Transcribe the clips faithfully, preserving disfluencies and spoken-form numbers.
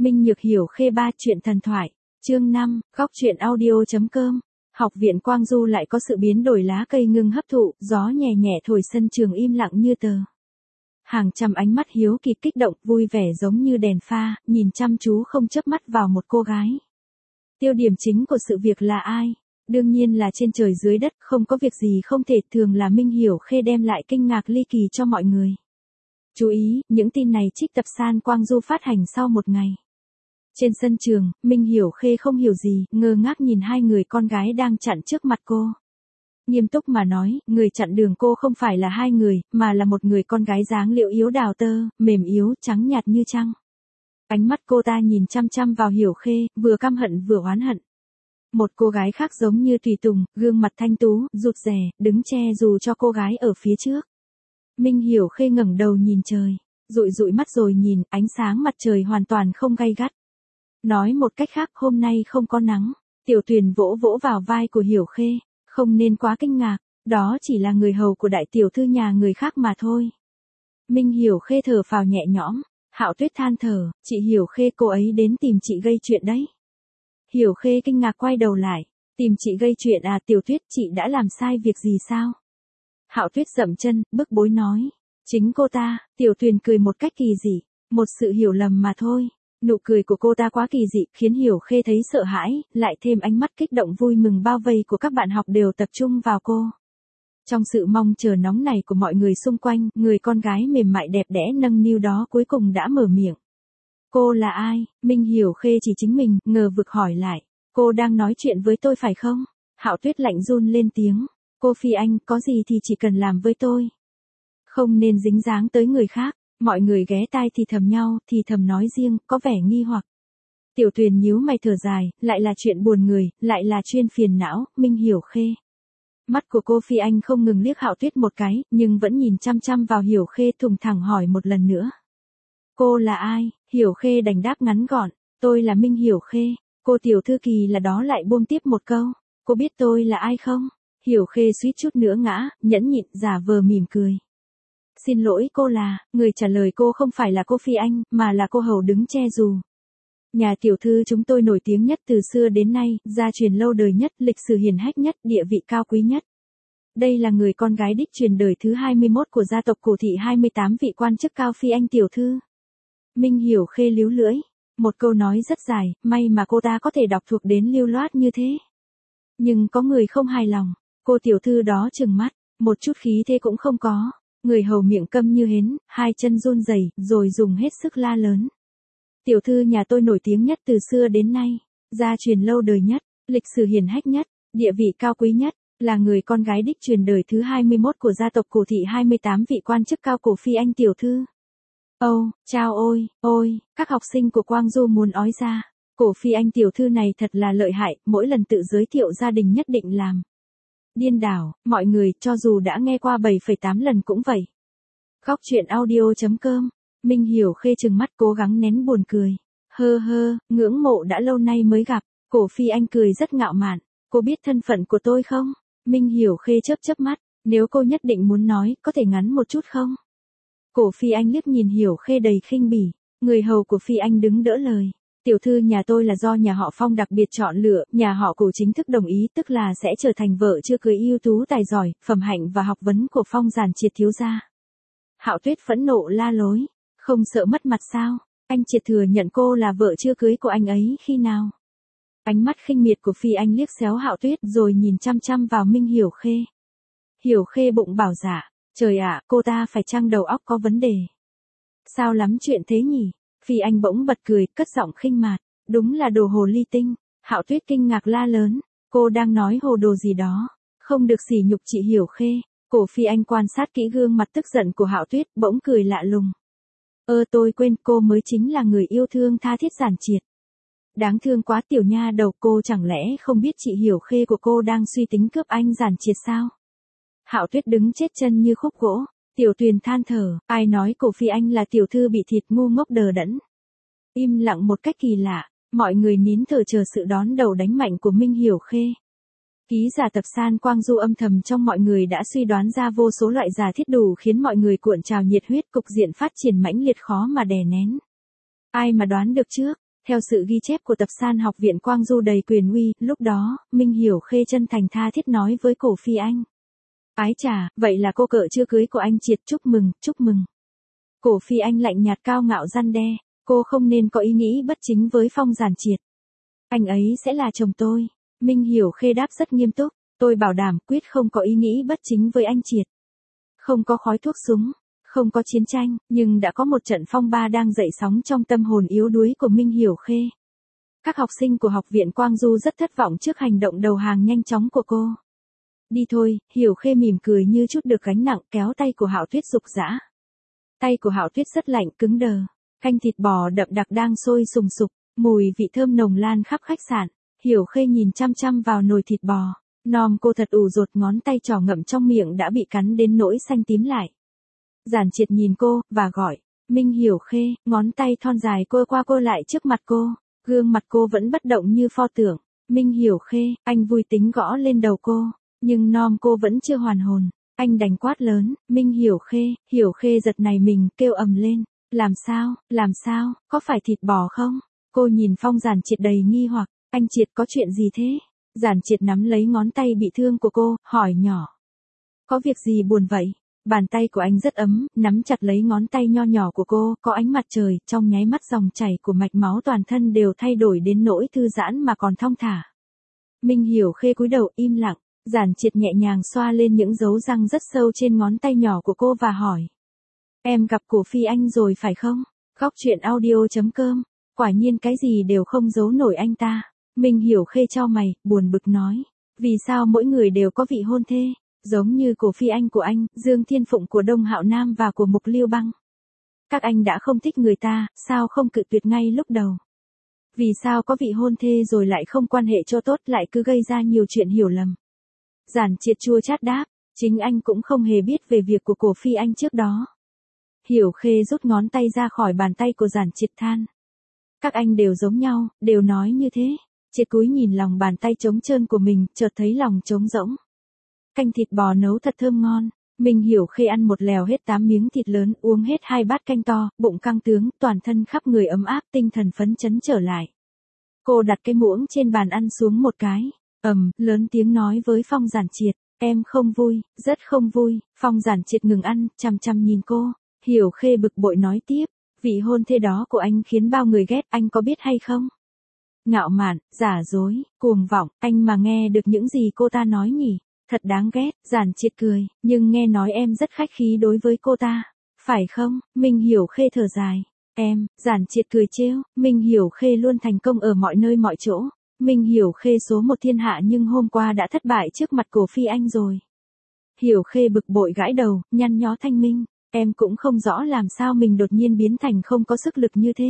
Minh Nhược Hiểu Khê ba chuyện thần thoại, chương năm, góc truyện audio.com. Học viện Quang Du lại có sự biến đổi, lá cây ngưng hấp thụ, gió nhẹ nhẹ thổi, sân trường im lặng như tờ. Hàng trăm ánh mắt hiếu kỳ kích động, vui vẻ giống như đèn pha, nhìn chăm chú không chớp mắt vào một cô gái. Tiêu điểm chính của sự việc là ai? Đương nhiên là trên trời dưới đất, không có việc gì không thể, thường là Minh Hiểu Khê đem lại kinh ngạc ly kỳ cho mọi người. Chú ý, những tin này trích tập San Quang Du phát hành sau một ngày. Trên sân trường, Minh Hiểu Khê không hiểu gì, ngơ ngác nhìn hai người con gái đang chặn trước mặt cô. Nghiêm túc mà nói, người chặn đường cô không phải là hai người, mà là một người con gái dáng liệu yếu đào tơ, mềm yếu, trắng nhạt như trăng. Ánh mắt cô ta nhìn chăm chăm vào Hiểu Khê, vừa căm hận vừa oán hận. Một cô gái khác giống như tùy tùng, gương mặt thanh tú, rụt rè, đứng che dù cho cô gái ở phía trước. Minh Hiểu Khê ngẩng đầu nhìn trời, dụi dụi mắt rồi nhìn, ánh sáng mặt trời hoàn toàn không gay gắt. Nói một cách khác, hôm nay không có nắng. Tiểu Tuyền vỗ vỗ vào vai của Hiểu Khê, không nên quá kinh ngạc, đó chỉ là người hầu của đại tiểu thư nhà người khác mà thôi. Minh Hiểu Khê thở phào nhẹ nhõm, Hạo Tuyết than thở, chị Hiểu Khê cô ấy đến tìm chị gây chuyện đấy. Hiểu Khê kinh ngạc quay đầu lại, tìm chị gây chuyện à? Tiểu Tuyết, chị đã làm sai việc gì sao? Hạo Tuyết dậm chân, bức bối nói, chính cô ta. Tiểu Tuyền cười một cách kỳ dị, một sự hiểu lầm mà thôi. Nụ cười của cô ta quá kỳ dị, khiến Hiểu Khê thấy sợ hãi, lại thêm ánh mắt kích động vui mừng bao vây của các bạn học đều tập trung vào cô. Trong sự mong chờ nóng này của mọi người xung quanh, người con gái mềm mại đẹp đẽ nâng niu đó cuối cùng đã mở miệng. Cô là ai? Minh Hiểu Khê chỉ chính mình, ngờ vực hỏi lại. Cô đang nói chuyện với tôi phải không? Hạo Tuyết lạnh run lên tiếng. Cô Phi Anh, có gì thì chỉ cần làm với tôi. Không nên dính dáng tới người khác. Mọi người ghé tai thì thầm nhau, thì thầm nói riêng, có vẻ nghi hoặc. Tiểu Tuyền nhíu mày thở dài, lại là chuyện buồn người, lại là chuyên phiền não. Minh Hiểu Khê. Mắt của cô Phi Anh không ngừng liếc Hạo Tuyết một cái, nhưng vẫn nhìn chăm chăm vào Hiểu Khê, thùng thẳng hỏi một lần nữa. Cô là ai? Hiểu Khê đành đáp ngắn gọn, tôi là Minh Hiểu Khê. Cô tiểu thư kỳ là đó lại buông tiếp một câu, cô biết tôi là ai không? Hiểu Khê suýt chút nữa ngã, nhẫn nhịn, giả vờ mỉm cười. Xin lỗi, cô là, người trả lời cô không phải là cô Phi Anh, mà là cô hầu đứng che dù. Nhà tiểu thư chúng tôi nổi tiếng nhất từ xưa đến nay, gia truyền lâu đời nhất, lịch sử hiển hách nhất, địa vị cao quý nhất. Đây là người con gái đích truyền đời thứ hai mươi mốt của gia tộc Cổ Thị, hai mươi tám vị quan chức cao Phi Anh tiểu thư. Minh Hiểu Khê líu lưỡi, một câu nói rất dài, may mà cô ta có thể đọc thuộc đến lưu loát như thế. Nhưng có người không hài lòng, cô tiểu thư đó trừng mắt, một chút khí thế cũng không có. Người hầu miệng câm như hến, hai chân run rẩy, rồi dùng hết sức la lớn. Tiểu thư nhà tôi nổi tiếng nhất từ xưa đến nay, gia truyền lâu đời nhất, lịch sử hiển hách nhất, địa vị cao quý nhất, là người con gái đích truyền đời thứ hai mươi mốt của gia tộc Cổ Thị, hai mươi tám vị quan chức cao cổ Phi Anh tiểu thư. Âu, oh, chao ôi, ôi, các học sinh của Quang Du muốn ói ra. Cổ Phi Anh tiểu thư này thật là lợi hại, mỗi lần tự giới thiệu gia đình nhất định làm điên đảo, mọi người cho dù đã nghe qua bảy phẩy tám lần cũng vậy. Góc truyện audio.com. Minh Hiểu Khê trừng mắt cố gắng nén buồn cười. Hơ hơ, ngưỡng mộ đã lâu nay mới gặp. Cổ Phi Anh cười rất ngạo mạn. Cô biết thân phận của tôi không? Minh Hiểu Khê chớp chớp mắt. Nếu cô nhất định muốn nói, có thể ngắn một chút không? Cổ Phi Anh liếc nhìn Hiểu Khê đầy khinh bỉ. Người hầu của Phi Anh đứng đỡ lời. Tiểu thư nhà tôi là do nhà họ Phong đặc biệt chọn lựa, nhà họ Cổ chính thức đồng ý, tức là sẽ trở thành vợ chưa cưới ưu tú tài giỏi, phẩm hạnh và học vấn của Phong Giản Triệt thiếu gia. Hạo Tuyết phẫn nộ la lối, không sợ mất mặt sao? Anh Triệt thừa nhận cô là vợ chưa cưới của anh ấy khi nào? Ánh mắt khinh miệt của Phi Anh liếc xéo Hạo Tuyết rồi nhìn chăm chăm vào Minh Hiểu Khê. Hiểu Khê bụng bảo dạ, trời ạ, cô ta phải chăng đầu óc có vấn đề? Sao lắm chuyện thế nhỉ? Phi Anh bỗng bật cười, cất giọng khinh mạt, đúng là đồ hồ ly tinh. Hạo Tuyết kinh ngạc la lớn, cô đang nói hồ đồ gì đó, không được sỉ nhục chị Hiểu Khê. Cổ Phi Anh quan sát kỹ gương mặt tức giận của Hạo Tuyết, bỗng cười lạ lùng. Ơ tôi quên, cô mới chính là người yêu thương tha thiết Giản Triệt. Đáng thương quá tiểu nha đầu, cô chẳng lẽ không biết chị Hiểu Khê của cô đang suy tính cướp anh Giản Triệt sao? Hạo Tuyết đứng chết chân như khúc gỗ. Tiểu Tuyền than thở, ai nói Cổ Phi Anh là tiểu thư bị thịt ngu ngốc đờ đẫn. Im lặng một cách kỳ lạ, mọi người nín thở chờ sự đón đầu đánh mạnh của Minh Hiểu Khê. Ký giả tập San Quang Du âm thầm trong mọi người đã suy đoán ra vô số loại giả thiết đủ khiến mọi người cuộn trào nhiệt huyết, cục diện phát triển mãnh liệt khó mà đè nén. Ai mà đoán được trước, Theo sự ghi chép của tập san học viện Quang Du đầy quyền uy, lúc đó, Minh Hiểu Khê chân thành tha thiết nói với Cổ Phi Anh. Ái chà, vậy là cô cợ chưa cưới của anh Triệt, chúc mừng, chúc mừng. Cổ Phi Anh lạnh nhạt cao ngạo răn đe, cô không nên có ý nghĩ bất chính với Phong Giản Triệt. Anh ấy sẽ là chồng tôi. Minh Hiểu Khê đáp rất nghiêm túc, tôi bảo đảm quyết không có ý nghĩ bất chính với anh Triệt. Không có khói thuốc súng, không có chiến tranh, nhưng đã có một trận phong ba đang dậy sóng trong tâm hồn yếu đuối của Minh Hiểu Khê. Các học sinh của học viện Quang Du rất thất vọng trước hành động đầu hàng nhanh chóng của cô. Đi thôi, Hiểu Khê mỉm cười như chút được gánh nặng, kéo tay của Hạo Tuyết dục dã. Tay của Hạo Tuyết rất lạnh cứng đờ, canh thịt bò đậm đặc đang sôi sùng sục, mùi vị thơm nồng lan khắp khách sạn. Hiểu Khê nhìn chăm chăm vào nồi thịt bò, nom cô thật ủ rột, ngón tay trỏ ngậm trong miệng đã bị cắn đến nỗi xanh tím lại. Giản Triệt nhìn cô, và gọi, Minh Hiểu Khê, ngón tay thon dài cô qua cô lại trước mặt cô, gương mặt cô vẫn bất động như pho tượng. Minh Hiểu Khê, anh vui tính gõ lên đầu cô, nhưng nom cô vẫn chưa hoàn hồn, anh đành quát lớn, Minh Hiểu Khê. Hiểu Khê giật nảy mình, kêu ầm lên, làm sao, làm sao, có phải thịt bò không? Cô nhìn Phong Giản Triệt đầy nghi hoặc, anh Triệt có chuyện gì thế? Giản Triệt nắm lấy ngón tay bị thương của cô, hỏi nhỏ. Có việc gì buồn vậy? Bàn tay của anh rất ấm, nắm chặt lấy ngón tay nho nhỏ của cô, có ánh mặt trời, trong nháy mắt dòng chảy của mạch máu toàn thân đều thay đổi đến nỗi thư giãn mà còn thong thả. Minh Hiểu Khê cúi đầu im lặng, Giản Triệt nhẹ nhàng xoa lên những dấu răng rất sâu trên ngón tay nhỏ của cô và hỏi. Em gặp Cổ Phi Anh rồi phải không? Góc truyện audio chấm com, quả nhiên cái gì đều không giấu nổi anh ta. Minh Hiểu Khê chau mày, buồn bực nói. Vì sao mỗi người đều có vị hôn thê? Giống như Cổ Phi Anh của anh, Dương Thiên Phụng của Đông Hạo Nam và của Mục Liêu Băng. Các anh đã không thích người ta, sao không cự tuyệt ngay lúc đầu? Vì sao có vị hôn thê rồi lại không quan hệ cho tốt, lại cứ gây ra nhiều chuyện hiểu lầm? Giản Triệt chua chát đáp, chính anh cũng không hề biết về việc của Cổ Phi Anh trước đó. Hiểu Khê rút ngón tay ra khỏi bàn tay của Giản Triệt than. Các anh đều giống nhau, đều nói như thế. Triệt cúi nhìn lòng bàn tay trống trơn của mình, chợt thấy lòng trống rỗng. Canh thịt bò nấu thật thơm ngon. Minh Hiểu Khê ăn một lèo hết tám miếng thịt lớn, uống hết hai bát canh to, bụng căng tướng, toàn thân khắp người ấm áp, tinh thần phấn chấn trở lại. Cô đặt cái muỗng trên bàn ăn xuống một cái, ầm, lớn tiếng nói với Phong Giản Triệt, em không vui, rất không vui. Phong Giản Triệt ngừng ăn, chằm chằm nhìn cô. Hiểu Khê bực bội nói tiếp, vị hôn thê đó của anh khiến bao người ghét, anh có biết hay không? Ngạo mạn, giả dối, cuồng vọng, anh mà nghe được những gì cô ta nói nhỉ? Thật đáng ghét. Giản Triệt cười, nhưng nghe nói em rất khách khí đối với cô ta, phải không? Minh Hiểu Khê thở dài. Em, Giản Triệt cười trêu, Minh Hiểu Khê luôn thành công ở mọi nơi mọi chỗ. Minh Hiểu Khê số một thiên hạ nhưng hôm qua đã thất bại trước mặt Cổ Phi Anh rồi. Hiểu Khê bực bội gãi đầu, nhăn nhó thanh minh. Em cũng không rõ làm sao mình đột nhiên biến thành không có sức lực như thế.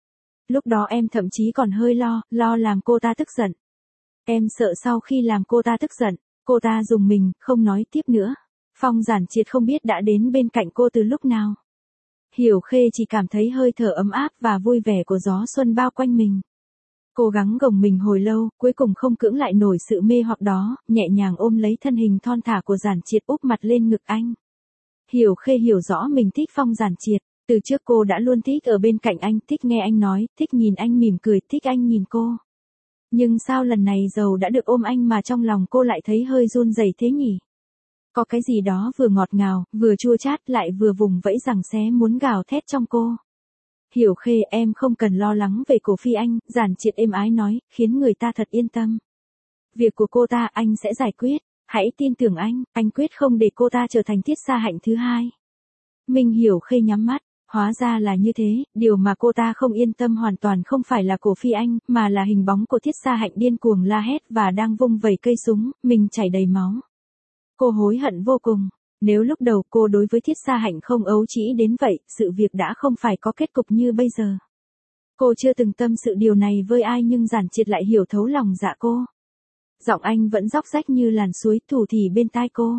Lúc đó em thậm chí còn hơi lo, lo làm cô ta tức giận. Em sợ sau khi làm cô ta tức giận, cô ta dùng mình, không nói tiếp nữa. Phong Giản Triệt không biết đã đến bên cạnh cô từ lúc nào. Hiểu Khê chỉ cảm thấy hơi thở ấm áp và vui vẻ của gió xuân bao quanh mình. Cố gắng gồng mình hồi lâu, cuối cùng không cưỡng lại nổi sự mê hoặc đó, nhẹ nhàng ôm lấy thân hình thon thả của Giản Triệt, úp mặt lên ngực anh. Hiểu Khê hiểu rõ mình thích Phong Giản Triệt, từ trước cô đã luôn thích ở bên cạnh anh, thích nghe anh nói, thích nhìn anh mỉm cười, thích anh nhìn cô. Nhưng sao lần này dầu đã được ôm anh mà trong lòng cô lại thấy hơi run rẩy thế nhỉ? Có cái gì đó vừa ngọt ngào, vừa chua chát lại vừa vùng vẫy rằng xé muốn gào thét trong cô. Hiểu Khê, em không cần lo lắng về Cổ Phi Anh, Giản Triệt êm ái nói, khiến người ta thật yên tâm. Việc của cô ta anh sẽ giải quyết. Hãy tin tưởng anh, anh quyết không để cô ta trở thành Thiết Sa Hạnh thứ hai. Minh Hiểu Khê nhắm mắt, hóa ra là như thế, điều mà cô ta không yên tâm hoàn toàn không phải là Cổ Phi Anh, mà là hình bóng của Thiết Sa Hạnh điên cuồng la hét và đang vung vẩy cây súng, mình chảy đầy máu. Cô hối hận vô cùng, nếu lúc đầu cô đối với Thiết Sa Hạnh không ấu trĩ đến vậy, sự việc đã không phải có kết cục như bây giờ. Cô chưa từng tâm sự điều này với ai nhưng Giản Triệt lại hiểu thấu lòng dạ cô. Giọng anh vẫn róc rách như làn suối thủ thỉ bên tai cô.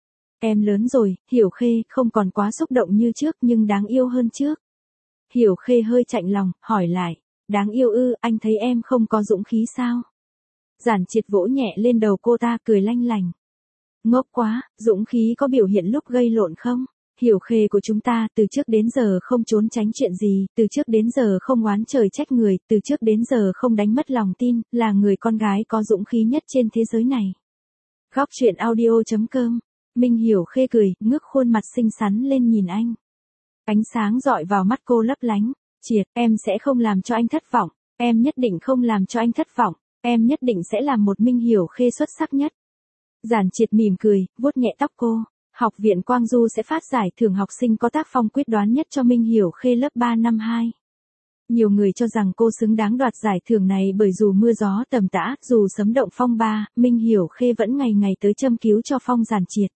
Em lớn rồi, Hiểu Khê, không còn quá xúc động như trước nhưng đáng yêu hơn trước. Hiểu Khê hơi chạnh lòng, hỏi lại, đáng yêu ư, anh thấy em không có dũng khí sao? Giản Triệt vỗ nhẹ lên đầu cô ta cười lanh lành. Ngốc quá, dũng khí có biểu hiện lúc gây lộn không? Hiểu Khê của chúng ta từ trước đến giờ không trốn tránh chuyện gì, từ trước đến giờ không oán trời trách người, từ trước đến giờ không đánh mất lòng tin, là người con gái có dũng khí nhất trên thế giới này. Góc truyện audio.com. Minh Hiểu Khê cười, ngước khuôn mặt xinh xắn lên nhìn anh. Ánh sáng dọi vào mắt cô lấp lánh. Triệt, em sẽ không làm cho anh thất vọng, em nhất định không làm cho anh thất vọng, em nhất định sẽ làm một Minh Hiểu Khê xuất sắc nhất. Giản Triệt mỉm cười, vuốt nhẹ tóc cô. Học viện Quang Du sẽ phát giải thưởng học sinh có tác phong quyết đoán nhất cho Minh Hiểu Khê lớp ba năm hai. Nhiều người cho rằng cô xứng đáng đoạt giải thưởng này bởi dù mưa gió tầm tã, dù sấm động phong ba, Minh Hiểu Khê vẫn ngày ngày tới châm cứu cho Phong Giản Triệt.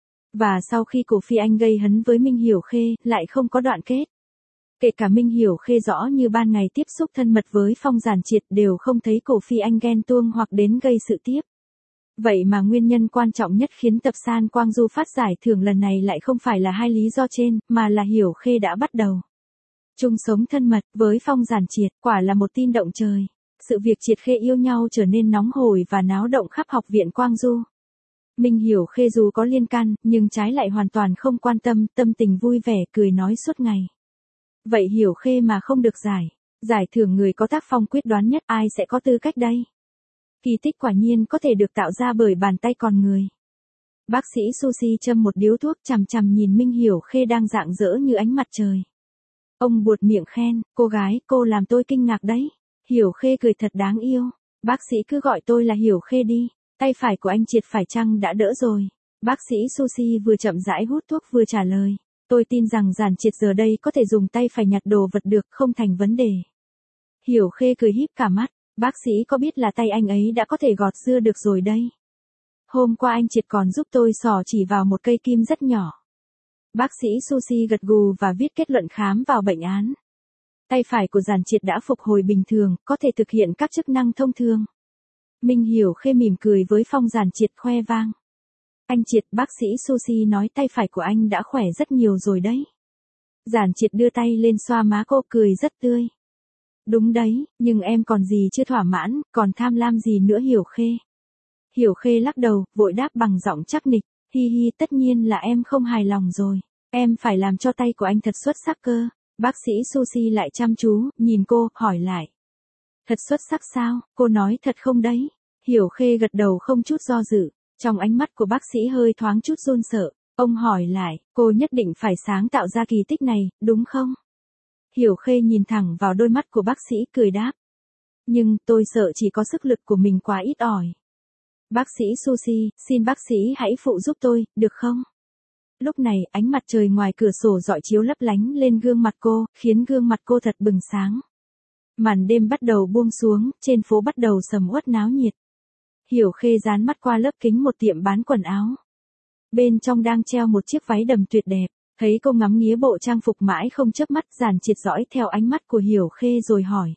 Và sau khi cổ Phi Anh gây hấn với Minh Hiểu Khê, lại không có đoạn kết. Kể cả Minh Hiểu Khê rõ như ban ngày tiếp xúc thân mật với Phong Giản Triệt đều không thấy cổ Phi Anh ghen tuông hoặc đến gây sự tiếp. Vậy mà nguyên nhân quan trọng nhất khiến tập san Quang Du phát giải thưởng lần này lại không phải là hai lý do trên, mà là Hiểu Khê đã bắt đầu chung sống thân mật với Phong Giản Triệt, quả là một tin động trời. Sự việc Triệt Khê yêu nhau trở nên nóng hổi và náo động khắp học viện Quang Du. Minh Hiểu Khê dù có liên can, nhưng trái lại hoàn toàn không quan tâm, tâm tình vui vẻ cười nói suốt ngày. Vậy Hiểu Khê mà không được giải, giải thưởng người có tác phong quyết đoán nhất ai sẽ có tư cách đây? Kỳ tích quả nhiên có thể được tạo ra bởi bàn tay con người. Bác sĩ Sushi châm một điếu thuốc chằm chằm nhìn Minh Hiểu Khê đang rạng rỡ như ánh mặt trời. Ông buột miệng khen, cô gái, cô làm tôi kinh ngạc đấy. Hiểu Khê cười thật đáng yêu. Bác sĩ cứ gọi tôi là Hiểu Khê đi. Tay phải của anh Triệt phải chăng đã đỡ rồi? Bác sĩ Sushi vừa chậm rãi hút thuốc vừa trả lời. Tôi tin rằng Giản Triệt giờ đây có thể dùng tay phải nhặt đồ vật được, không thành vấn đề. Hiểu Khê cười híp cả mắt. Bác sĩ có biết là tay anh ấy đã có thể gọt dưa được rồi đây. Hôm qua anh Triệt còn giúp tôi xỏ chỉ vào một cây kim rất nhỏ. Bác sĩ Sushi gật gù và viết kết luận khám vào bệnh án. Tay phải của Giản Triệt đã phục hồi bình thường, có thể thực hiện các chức năng thông thường. Minh Hiểu Khê mỉm cười với Phong Giản Triệt khoe vang. Anh Triệt, bác sĩ Sushi nói tay phải của anh đã khỏe rất nhiều rồi đấy. Giản Triệt đưa tay lên xoa má cô cười rất tươi. Đúng đấy, nhưng em còn gì chưa thỏa mãn, còn tham lam gì nữa Hiểu Khê. Hiểu Khê lắc đầu, vội đáp bằng giọng chắc nịch, hi hi tất nhiên là em không hài lòng rồi, em phải làm cho tay của anh thật xuất sắc cơ. Bác sĩ Sushi lại chăm chú, nhìn cô, hỏi lại. Thật xuất sắc sao, cô nói thật không đấy? Hiểu Khê gật đầu không chút do dự, trong ánh mắt của bác sĩ hơi thoáng chút run sợ, ông hỏi lại, cô nhất định phải sáng tạo ra kỳ tích này, đúng không? Hiểu Khê nhìn thẳng vào đôi mắt của bác sĩ cười đáp. Nhưng tôi sợ chỉ có sức lực của mình quá ít ỏi. Bác sĩ Sushi, xin bác sĩ hãy phụ giúp tôi, được không? Lúc này ánh mặt trời ngoài cửa sổ rọi chiếu lấp lánh lên gương mặt cô, khiến gương mặt cô thật bừng sáng. Màn đêm bắt đầu buông xuống, trên phố bắt đầu sầm uất náo nhiệt. Hiểu Khê dán mắt qua lớp kính một tiệm bán quần áo. Bên trong đang treo một chiếc váy đầm tuyệt đẹp. Thấy cô ngắm nghía bộ trang phục mãi không chớp mắt, Giản Triệt dõi theo ánh mắt của Hiểu Khê rồi hỏi.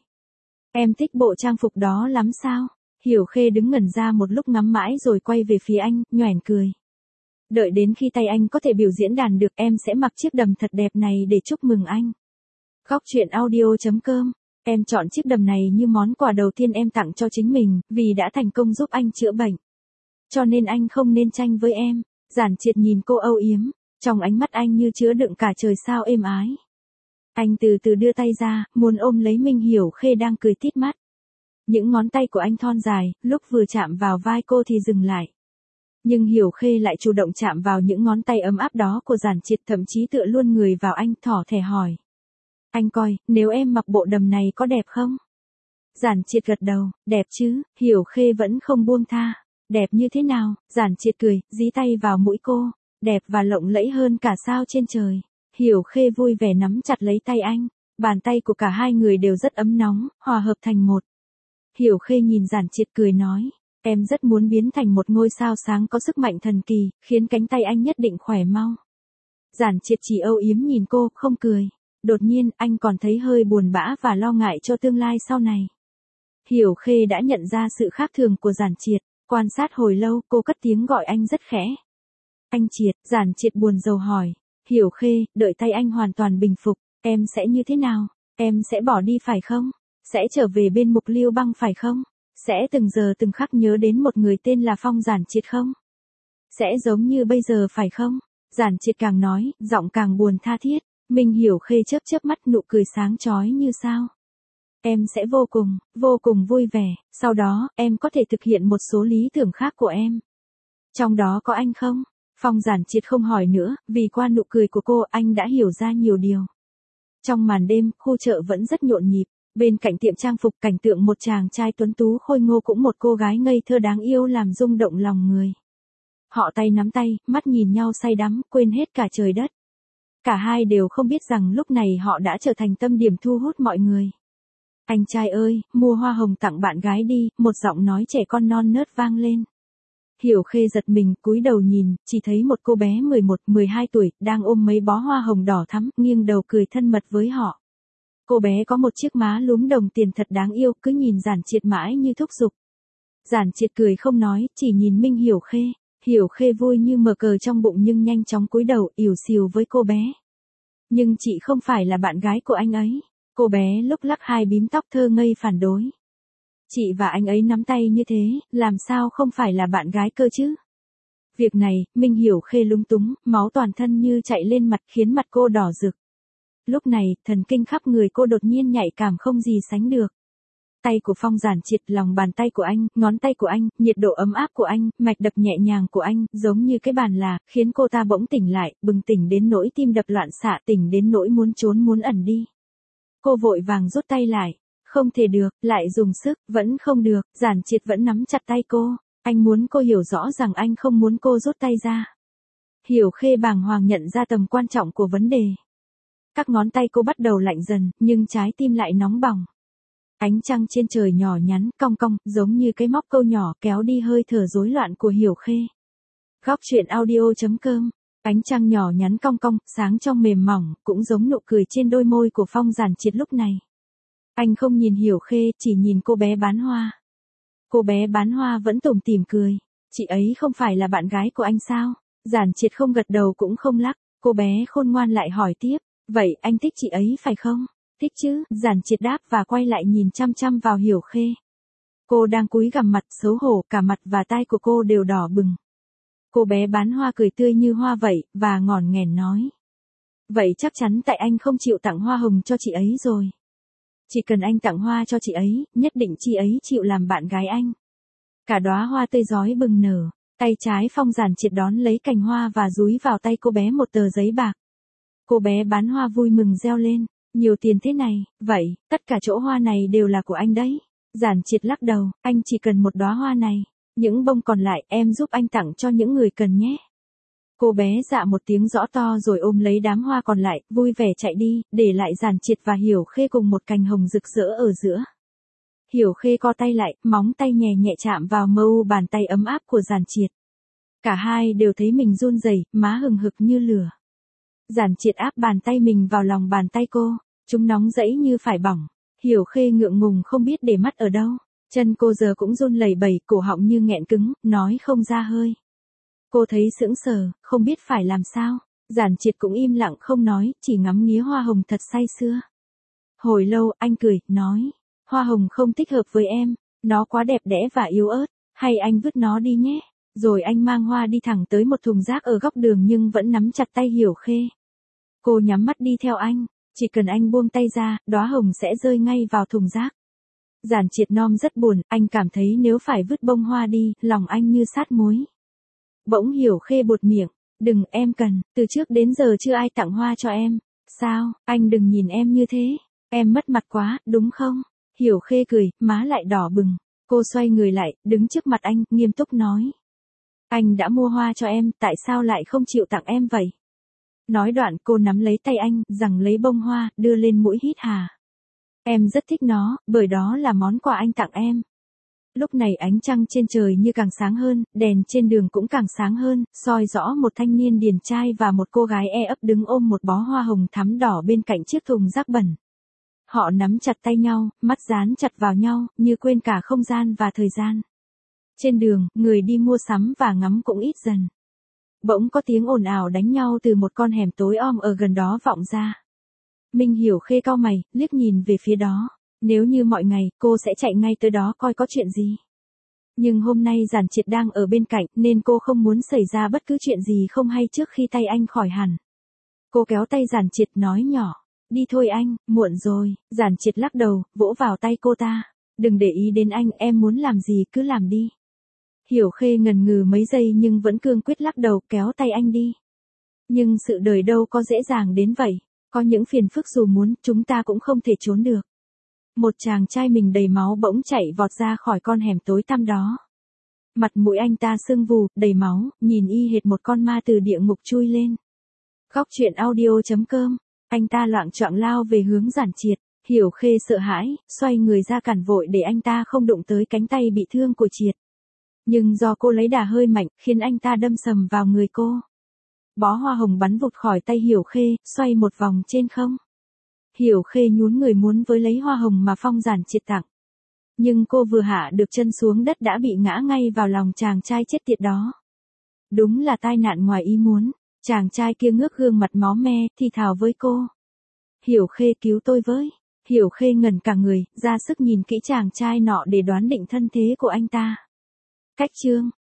Em thích bộ trang phục đó lắm sao? Hiểu Khê đứng ngẩn ra một lúc ngắm mãi rồi quay về phía anh, nhoẻn cười. Đợi đến khi tay anh có thể biểu diễn đàn được em sẽ mặc chiếc đầm thật đẹp này để chúc mừng anh. Góc truyện audio.com. Em chọn chiếc đầm này như món quà đầu tiên em tặng cho chính mình, vì đã thành công giúp anh chữa bệnh. Cho nên anh không nên tranh với em. Giản Triệt nhìn cô âu yếm. Trong ánh mắt anh như chứa đựng cả trời sao êm ái. Anh từ từ đưa tay ra, muốn ôm lấy Minh Hiểu Khê đang cười tít mắt. Những ngón tay của anh thon dài, lúc vừa chạm vào vai cô thì dừng lại. Nhưng Hiểu Khê lại chủ động chạm vào những ngón tay ấm áp đó của Giản Triệt, thậm chí tựa luôn người vào anh, thỏ thẻ hỏi. Anh coi, nếu em mặc bộ đầm này có đẹp không? Giản Triệt gật đầu, đẹp chứ. Hiểu Khê vẫn không buông tha. Đẹp như thế nào? Giản Triệt cười, dí tay vào mũi cô. Đẹp và lộng lẫy hơn cả sao trên trời. Hiểu Khê vui vẻ nắm chặt lấy tay anh. Bàn tay của cả hai người đều rất ấm nóng, hòa hợp thành một. Hiểu Khê nhìn Giản Triệt cười nói. Em rất muốn biến thành một ngôi sao sáng có sức mạnh thần kỳ, khiến cánh tay anh nhất định khỏe mau. Giản Triệt chỉ âu yếm nhìn cô, không cười. Đột nhiên, anh còn thấy hơi buồn bã và lo ngại cho tương lai sau này. Hiểu Khê đã nhận ra sự khác thường của Giản Triệt. Quan sát hồi lâu, cô cất tiếng gọi anh rất khẽ. Anh Triệt, Giản Triệt buồn rầu hỏi. Hiểu Khê, đợi tay anh hoàn toàn bình phục, em sẽ như thế nào? Em sẽ bỏ đi phải không? Sẽ trở về bên Mục Lưu Băng phải không? Sẽ từng giờ từng khắc nhớ đến một người tên là Phong Giản Triệt không? Sẽ giống như bây giờ phải không? Giản Triệt càng nói, giọng càng buồn tha thiết. Minh Hiểu Khê chớp chớp mắt, nụ cười sáng chói như sao. Em sẽ vô cùng, vô cùng vui vẻ, sau đó, em có thể thực hiện một số lý tưởng khác của em. Trong đó có anh không? Phong Giản Triệt không hỏi nữa, vì qua nụ cười của cô anh đã hiểu ra nhiều điều. Trong màn đêm, khu chợ vẫn rất nhộn nhịp. Bên cạnh tiệm trang phục, cảnh tượng một chàng trai tuấn tú khôi ngô cũng một cô gái ngây thơ đáng yêu làm rung động lòng người. Họ tay nắm tay, mắt nhìn nhau say đắm, quên hết cả trời đất. Cả hai đều không biết rằng lúc này họ đã trở thành tâm điểm thu hút mọi người. Anh trai ơi, mua hoa hồng tặng bạn gái đi, một giọng nói trẻ con non nớt vang lên. Hiểu Khê giật mình, cúi đầu nhìn, chỉ thấy một cô bé mười một, mười hai tuổi, đang ôm mấy bó hoa hồng đỏ thắm, nghiêng đầu cười thân mật với họ. Cô bé có một chiếc má lúm đồng tiền thật đáng yêu, cứ nhìn Giản Triệt mãi như thúc giục. Giản Triệt cười không nói, chỉ nhìn Minh Hiểu Khê. Hiểu Khê vui như mở cờ trong bụng nhưng nhanh chóng cúi đầu, ỉu xìu với cô bé. Nhưng chị không phải là bạn gái của anh ấy. Cô bé lúc lắc hai bím tóc thơ ngây phản đối. Chị và anh ấy nắm tay như thế, làm sao không phải là bạn gái cơ chứ? Việc này, Minh Hiểu Khê lúng túng, máu toàn thân như chạy lên mặt khiến mặt cô đỏ rực. Lúc này, thần kinh khắp người cô đột nhiên nhạy cảm không gì sánh được. Tay của Phong Giản Triệt, lòng bàn tay của anh, ngón tay của anh, nhiệt độ ấm áp của anh, mạch đập nhẹ nhàng của anh, giống như cái bàn là, khiến cô ta bỗng tỉnh lại, bừng tỉnh đến nỗi tim đập loạn xạ, tỉnh đến nỗi muốn trốn muốn ẩn đi. Cô vội vàng rút tay lại. Không thể được, lại dùng sức, vẫn không được, Giản Triệt vẫn nắm chặt tay cô. Anh muốn cô hiểu rõ rằng anh không muốn cô rút tay ra. Hiểu Khê bàng hoàng nhận ra tầm quan trọng của vấn đề. Các ngón tay cô bắt đầu lạnh dần, nhưng trái tim lại nóng bỏng. Ánh trăng trên trời nhỏ nhắn, cong cong, giống như cái móc câu nhỏ kéo đi hơi thở rối loạn của Hiểu Khê. Góc truyện audio chấm com. Ánh trăng nhỏ nhắn cong cong, sáng trong mềm mỏng, cũng giống nụ cười trên đôi môi của Phong Giản Triệt lúc này. Anh không nhìn Hiểu Khê, chỉ nhìn cô bé bán hoa. Cô bé bán hoa vẫn tủm tỉm cười. Chị ấy không phải là bạn gái của anh sao? Giản Triệt không gật đầu cũng không lắc. Cô bé khôn ngoan lại hỏi tiếp. Vậy anh thích chị ấy phải không? Thích chứ, Giản Triệt đáp và quay lại nhìn chăm chăm vào Hiểu Khê. Cô đang cúi gằm mặt, xấu hổ, cả mặt và tai của cô đều đỏ bừng. Cô bé bán hoa cười tươi như hoa vậy, và ngòn nghèn nói. Vậy chắc chắn tại anh không chịu tặng hoa hồng cho chị ấy rồi. Chỉ cần anh tặng hoa cho chị ấy, nhất định chị ấy chịu làm bạn gái anh. Cả đóa hoa tươi rói bừng nở, tay trái Phong Giản Triệt đón lấy cành hoa và dúi vào tay cô bé một tờ giấy bạc. Cô bé bán hoa vui mừng reo lên, nhiều tiền thế này, vậy, tất cả chỗ hoa này đều là của anh đấy. Giản Triệt lắc đầu, anh chỉ cần một đóa hoa này, những bông còn lại em giúp anh tặng cho những người cần nhé. Cô bé dạ một tiếng rõ to rồi ôm lấy đám hoa còn lại, vui vẻ chạy đi, để lại Giản Triệt và Hiểu Khê cùng một cành hồng rực rỡ ở giữa. Hiểu Khê co tay lại, móng tay nhẹ nhẹ chạm vào mơ u bàn tay ấm áp của Giản Triệt. Cả hai đều thấy mình run rẩy, má hừng hực như lửa. Giản Triệt áp bàn tay mình vào lòng bàn tay cô, chúng nóng rẫy như phải bỏng. Hiểu Khê ngượng ngùng không biết để mắt ở đâu, chân cô giờ cũng run lẩy bẩy, cổ họng như nghẹn cứng, nói không ra hơi. Cô thấy sững sờ, không biết phải làm sao. Giản Triệt cũng im lặng không nói, chỉ ngắm nghía hoa hồng thật say sưa. Hồi lâu, anh cười, nói, hoa hồng không thích hợp với em, nó quá đẹp đẽ và yếu ớt, hay anh vứt nó đi nhé. Rồi anh mang hoa đi thẳng tới một thùng rác ở góc đường nhưng vẫn nắm chặt tay Hiểu Khê. Cô nhắm mắt đi theo anh, chỉ cần anh buông tay ra, đóa hồng sẽ rơi ngay vào thùng rác. Giản Triệt Nom rất buồn, anh cảm thấy nếu phải vứt bông hoa đi, lòng anh như sát muối. Bỗng Hiểu Khê buột miệng, đừng, em cần, từ trước đến giờ chưa ai tặng hoa cho em. Sao, anh đừng nhìn em như thế, em mất mặt quá, đúng không? Hiểu Khê cười, má lại đỏ bừng. Cô xoay người lại, đứng trước mặt anh, nghiêm túc nói. Anh đã mua hoa cho em, tại sao lại không chịu tặng em vậy? Nói đoạn cô nắm lấy tay anh, giằng lấy bông hoa, đưa lên mũi hít hà. Em rất thích nó, bởi đó là món quà anh tặng em. Lúc này ánh trăng trên trời như càng sáng hơn, đèn trên đường cũng càng sáng hơn, soi rõ một thanh niên điển trai và một cô gái e ấp đứng ôm một bó hoa hồng thắm đỏ bên cạnh chiếc thùng rác bẩn. Họ nắm chặt tay nhau, mắt dán chặt vào nhau, như quên cả không gian và thời gian. Trên đường, người đi mua sắm và ngắm cũng ít dần. Bỗng có tiếng ồn ào đánh nhau từ một con hẻm tối om ở gần đó vọng ra. Minh Hiểu Khê cau mày, liếc nhìn về phía đó. Nếu như mọi ngày, cô sẽ chạy ngay tới đó coi có chuyện gì. Nhưng hôm nay Giản Triệt đang ở bên cạnh nên cô không muốn xảy ra bất cứ chuyện gì không hay trước khi tay anh khỏi hẳn. Cô kéo tay Giản Triệt nói nhỏ, đi thôi anh, muộn rồi. Giản Triệt lắc đầu, vỗ vào tay cô ta. Đừng để ý đến anh, em muốn làm gì cứ làm đi. Hiểu Khê ngần ngừ mấy giây nhưng vẫn cương quyết lắc đầu kéo tay anh đi. Nhưng sự đời đâu có dễ dàng đến vậy. Có những phiền phức dù muốn, chúng ta cũng không thể trốn được. Một chàng trai mình đầy máu bỗng chạy vọt ra khỏi con hẻm tối tăm đó. Mặt mũi anh ta sưng vù, đầy máu, nhìn y hệt một con ma từ địa ngục chui lên. Góc truyện audio chấm com, anh ta loạng choạng lao về hướng Giản Triệt. Hiểu Khê sợ hãi, xoay người ra cản vội để anh ta không đụng tới cánh tay bị thương của Triệt. Nhưng do cô lấy đà hơi mạnh, khiến anh ta đâm sầm vào người cô. Bó hoa hồng bắn vụt khỏi tay Hiểu Khê, xoay một vòng trên không. Hiểu Khê nhún người muốn với lấy hoa hồng mà Phong Giản Triệt tặng. Nhưng cô vừa hạ được chân xuống đất đã bị ngã ngay vào lòng chàng trai chết tiệt đó. Đúng là tai nạn ngoài ý muốn. Chàng trai kia ngước gương mặt máu me, thì thào với cô. Hiểu Khê cứu tôi với. Hiểu Khê ngẩn cả người, ra sức nhìn kỹ chàng trai nọ để đoán định thân thế của anh ta. Cách chương